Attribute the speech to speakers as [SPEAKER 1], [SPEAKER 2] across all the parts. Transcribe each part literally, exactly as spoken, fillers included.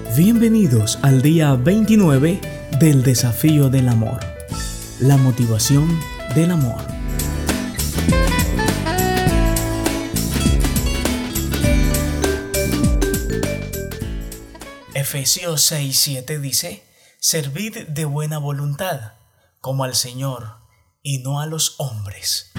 [SPEAKER 1] Bienvenidos al día veintinueve del desafío del amor, la motivación del amor. Efesios seis siete dice: servid de buena voluntad, como al Señor y no a los hombres.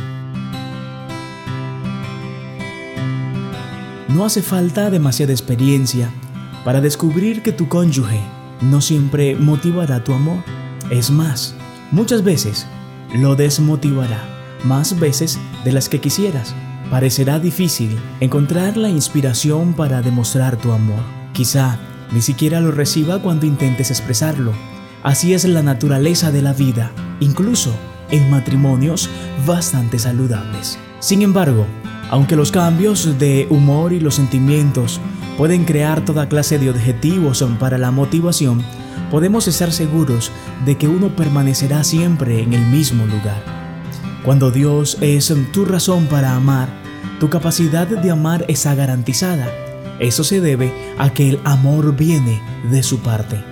[SPEAKER 1] No hace falta demasiada experiencia para descubrir que tu cónyuge no siempre motivará tu amor. Es más, muchas veces lo desmotivará, más veces de las que quisieras. Parecerá difícil encontrar la inspiración para demostrar tu amor. Quizá ni siquiera lo reciba cuando intentes expresarlo. Así es la naturaleza de la vida, incluso en matrimonios bastante saludables. Sin embargo, aunque los cambios de humor y los sentimientos pueden crear toda clase de objetivos para la motivación, podemos estar seguros de que uno permanecerá siempre en el mismo lugar. Cuando Dios es tu razón para amar, tu capacidad de amar está garantizada. Eso se debe a que el amor viene de su parte.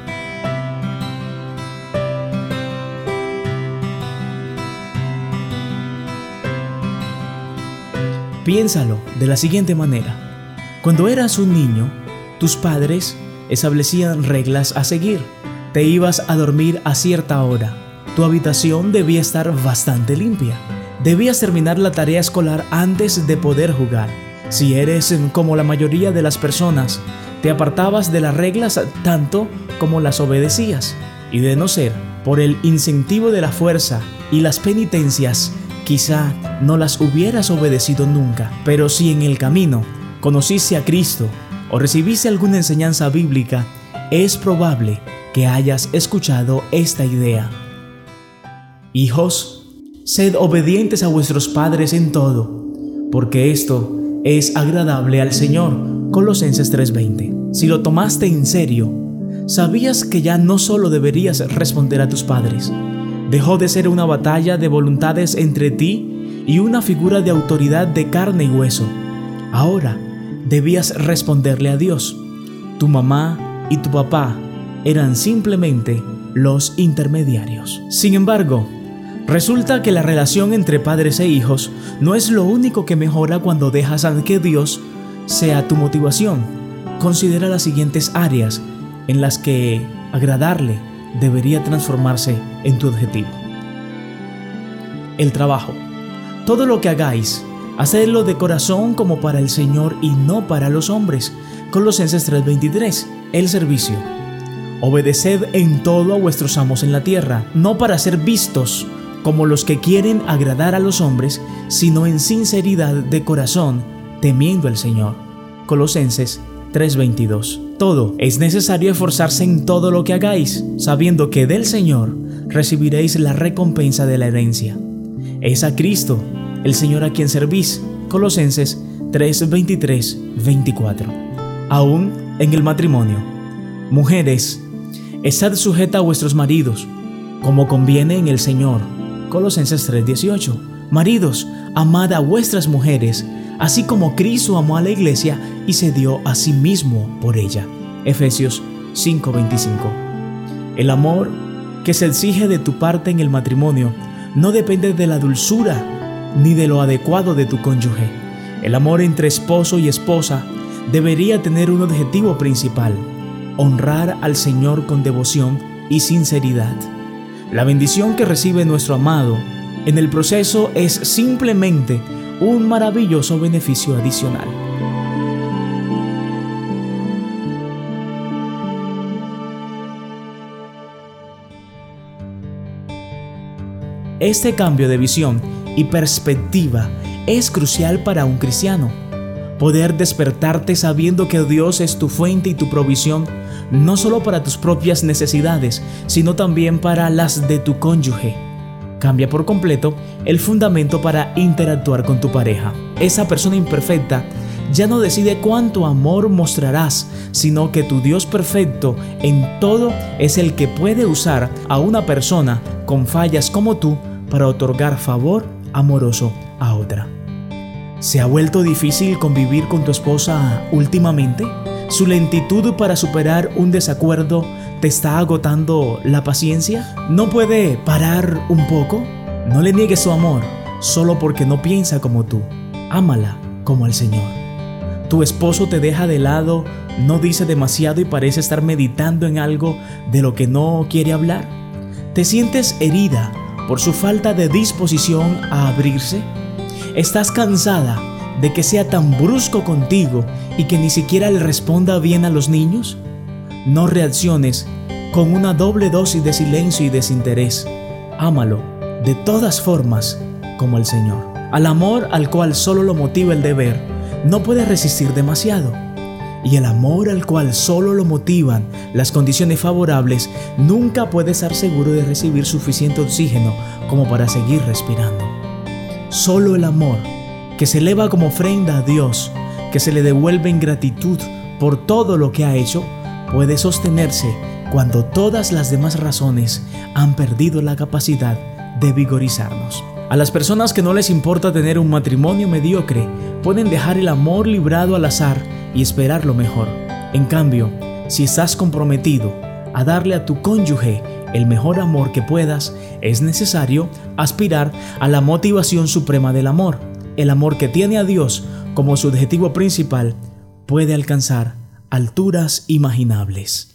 [SPEAKER 1] Piénsalo de la siguiente manera. Cuando eras un niño, tus padres establecían reglas a seguir. Te ibas a dormir a cierta hora. Tu habitación debía estar bastante limpia. Debías terminar la tarea escolar antes de poder jugar. Si eres como la mayoría de las personas, te apartabas de las reglas tanto como las obedecías. Y de no ser por el incentivo de la fuerza y las penitencias, quizá no las hubieras obedecido nunca. Pero si en el camino conociste a Cristo o recibiste alguna enseñanza bíblica, es probable que hayas escuchado esta idea: hijos, sed obedientes a vuestros padres en todo, porque esto es agradable al Señor. Colosenses tres veinte. Si lo tomaste en serio, sabías que ya no solo deberías responder a tus padres. Dejó de ser una batalla de voluntades entre ti y una figura de autoridad de carne y hueso. Ahora debías responderle a Dios. Tu mamá y tu papá eran simplemente los intermediarios. Sin embargo, resulta que la relación entre padres e hijos no es lo único que mejora cuando dejas que Dios sea tu motivación. Considera las siguientes áreas en las que agradarle debería transformarse en tu objetivo. El trabajo. Todo lo que hagáis, hacedlo de corazón como para el Señor y no para los hombres. Colosenses tres veintitrés. El servicio. Obedeced en todo a vuestros amos en la tierra, no para ser vistos como los que quieren agradar a los hombres, sino en sinceridad de corazón, temiendo al Señor. Colosenses tres veintidós. Todo es necesario esforzarse en todo lo que hagáis, sabiendo que del Señor recibiréis la recompensa de la herencia. Es a Cristo, el Señor, a quien servís. Colosenses tres veintitrés veinticuatro. Aún en el matrimonio. Mujeres, estad sujeta a vuestros maridos, como conviene en el Señor. Colosenses tres dieciocho. Maridos, amad a vuestras mujeres, así como Cristo amó a la iglesia y se dio a sí mismo por ella. Efesios cinco veinticinco. El amor que se exige de tu parte en el matrimonio no depende de la dulzura ni de lo adecuado de tu cónyuge. El amor entre esposo y esposa debería tener un objetivo principal: honrar al Señor con devoción y sinceridad. La bendición que recibe nuestro amado en el proceso es simplemente un maravilloso beneficio adicional. Este cambio de visión y perspectiva es crucial para un cristiano. Poder despertarte sabiendo que Dios es tu fuente y tu provisión, no solo para tus propias necesidades, sino también para las de tu cónyuge. Cambia por completo el fundamento para interactuar con tu pareja. Esa persona imperfecta ya no decide cuánto amor mostrarás, sino que tu Dios perfecto en todo es el que puede usar a una persona con fallas como tú para otorgar favor amoroso a otra. ¿Se ha vuelto difícil convivir con tu esposa últimamente? ¿Su lentitud para superar un desacuerdo te está agotando la paciencia? ¿No puede parar un poco? No le niegues su amor solo porque no piensa como tú. Ámala como al Señor. Tu esposo te deja de lado, no dice demasiado y parece estar meditando en algo de lo que no quiere hablar. ¿Te sientes herida por su falta de disposición a abrirse? ¿Estás cansada de que sea tan brusco contigo y que ni siquiera le responda bien a los niños? No reacciones con una doble dosis de silencio y desinterés. Ámalo de todas formas como al Señor. Al amor al cual solo lo motiva el deber, no puedes resistir demasiado. Y el amor al cual solo lo motivan las condiciones favorables, nunca puede estar seguro de recibir suficiente oxígeno como para seguir respirando. Solo el amor que se eleva como ofrenda a Dios, que se le devuelve en gratitud por todo lo que ha hecho, puede sostenerse cuando todas las demás razones han perdido la capacidad de vigorizarnos. A las personas que no les importa tener un matrimonio mediocre, pueden dejar el amor librado al azar y esperar lo mejor. En cambio, si estás comprometido a darle a tu cónyuge el mejor amor que puedas, es necesario aspirar a la motivación suprema del amor. El amor que tiene a Dios como su objetivo principal puede alcanzar alturas imaginables.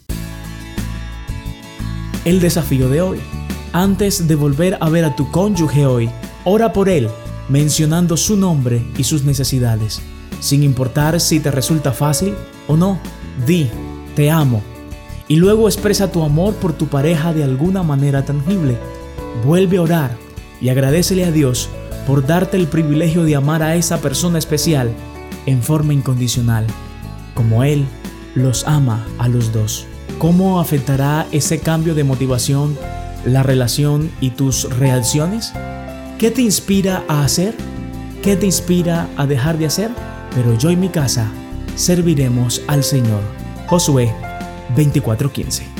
[SPEAKER 1] El desafío de hoy. Antes de volver a ver a tu cónyuge hoy, ora por él, mencionando su nombre y sus necesidades. Sin importar si te resulta fácil o no, di, te amo. Y luego expresa tu amor por tu pareja de alguna manera tangible. Vuelve a orar y agradécele a Dios por darte el privilegio de amar a esa persona especial en forma incondicional, como Él los ama a los dos. ¿Cómo afectará ese cambio de motivación la relación y tus reacciones? ¿Qué te inspira a hacer? ¿Qué te inspira a dejar de hacer? Pero yo y mi casa serviremos al Señor. Josué veinticuatro quince.